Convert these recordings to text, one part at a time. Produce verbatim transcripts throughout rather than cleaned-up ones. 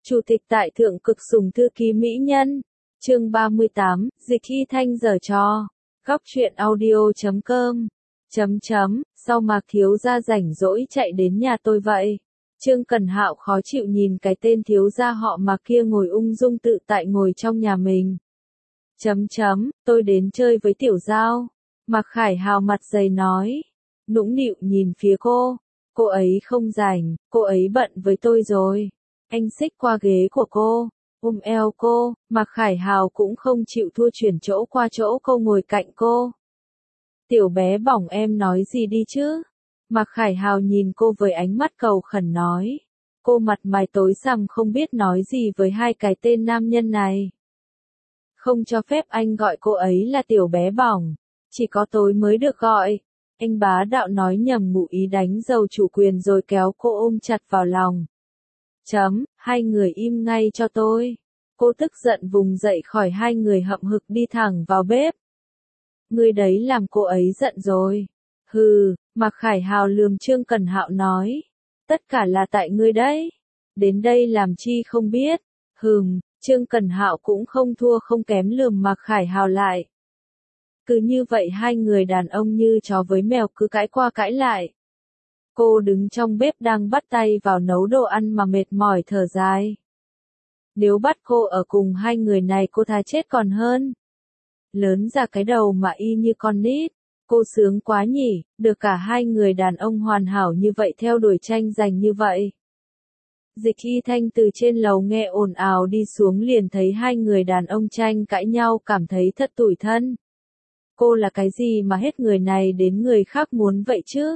Chủ tịch tại thượng cực sùng thư ký mỹ nhân. Chương ba mươi tám, Dịch Hy Thanh giở trò. Góc truyện audio chấm com. Chấm chấm, sao Mạc thiếu gia rảnh rỗi chạy đến nhà tôi vậy? Trương Cẩn Hạo khó chịu nhìn cái tên thiếu gia họ Mạc kia ngồi ung dung tự tại ngồi trong nhà mình. Chấm chấm, tôi đến chơi với Tiểu Giao. Mạc Khải Hào mặt dày nói. Nũng nịu nhìn phía cô. Cô ấy không rảnh, cô ấy bận với tôi rồi. Anh xích qua ghế của cô, ôm eo cô, Mạc Khải Hào cũng không chịu thua chuyển chỗ qua chỗ cô ngồi cạnh cô. Tiểu bé bỏng em nói gì đi chứ? Mạc Khải Hào nhìn cô với ánh mắt cầu khẩn nói. Cô mặt mày tối sầm không biết nói gì với hai cái tên nam nhân này. Không cho phép anh gọi cô ấy là tiểu bé bỏng, chỉ có tôi mới được gọi. Anh bá đạo nói nhầm ngụ ý đánh dầu chủ quyền rồi kéo cô ôm chặt vào lòng. Chấm, hai người im ngay cho tôi. Cô tức giận vùng dậy khỏi hai người hậm hực đi thẳng vào bếp. Ngươi đấy làm cô ấy giận rồi. Hừ, Mạc Khải Hào lườm Trương Cẩn Hạo nói. Tất cả là tại ngươi đấy. Đến đây làm chi không biết. Hừm, Trương Cẩn Hạo cũng không thua không kém lườm Mạc Khải Hào lại. Cứ như vậy hai người đàn ông như chó với mèo cứ cãi qua cãi lại. Cô đứng trong bếp đang bắt tay vào nấu đồ ăn mà mệt mỏi thở dài. Nếu bắt cô ở cùng hai người này cô thà chết còn hơn. Lớn ra cái đầu mà y như con nít. Cô sướng quá nhỉ, được cả hai người đàn ông hoàn hảo như vậy theo đuổi tranh giành như vậy. Dịch Hy Thanh từ trên lầu nghe ồn ào đi xuống liền thấy hai người đàn ông tranh cãi nhau cảm thấy thật tủi thân. Cô là cái gì mà hết người này đến người khác muốn vậy chứ?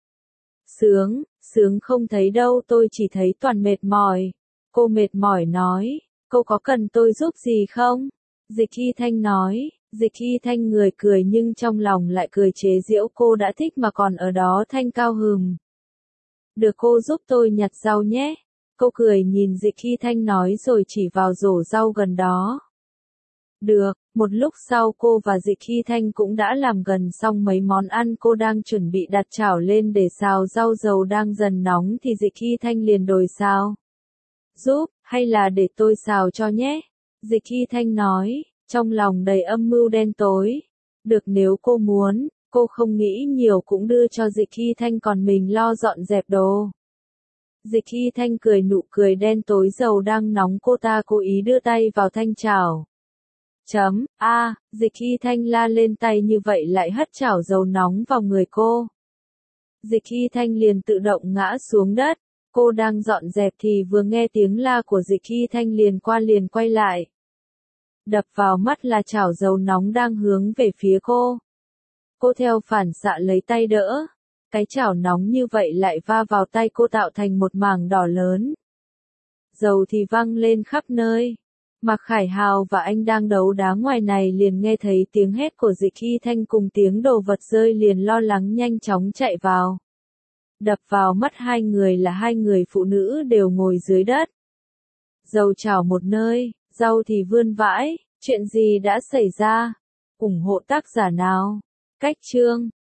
Sướng, sướng không thấy đâu tôi chỉ thấy toàn mệt mỏi. Cô mệt mỏi nói, cô có cần tôi giúp gì không? Dịch Hy Thanh nói, Dịch Hy Thanh người cười nhưng trong lòng lại cười chế giễu cô đã thích mà còn ở đó thanh cao hừm. Được cô giúp tôi nhặt rau nhé. Cô cười nhìn Dịch Hy Thanh nói rồi chỉ vào rổ rau gần đó. Được, một lúc sau cô và Dịch Hy Thanh cũng đã làm gần xong mấy món ăn cô đang chuẩn bị đặt chảo lên để xào rau dầu đang dần nóng thì Dịch Hy Thanh liền đòi xào. Giúp, hay là để tôi xào cho nhé? Dịch Hy Thanh nói, trong lòng đầy âm mưu đen tối. Được nếu cô muốn, cô không nghĩ nhiều cũng đưa cho Dịch Hy Thanh còn mình lo dọn dẹp đồ. Dịch Hy Thanh cười nụ cười đen tối dầu đang nóng cô ta cố ý đưa tay vào thanh chảo. Chấm, a, à, Dịch Hy Thanh la lên tay như vậy lại hất chảo dầu nóng vào người cô. Dịch Hy Thanh liền tự động ngã xuống đất. Cô đang dọn dẹp thì vừa nghe tiếng la của Dịch Hy Thanh liền qua liền quay lại. Đập vào mắt là chảo dầu nóng đang hướng về phía cô. Cô theo phản xạ lấy tay đỡ. Cái chảo nóng như vậy lại va vào tay cô tạo thành một mảng đỏ lớn. Dầu thì văng lên khắp nơi. Mạc Khải Hào và anh đang đấu đá ngoài này liền nghe thấy tiếng hét của Dịch Hy Thanh cùng tiếng đồ vật rơi liền lo lắng nhanh chóng chạy vào. Đập vào mắt hai người là hai người phụ nữ đều ngồi dưới đất. Dầu trào một nơi, rau thì vươn vãi, chuyện gì đã xảy ra? ủng hộ tác giả nào? Cách chương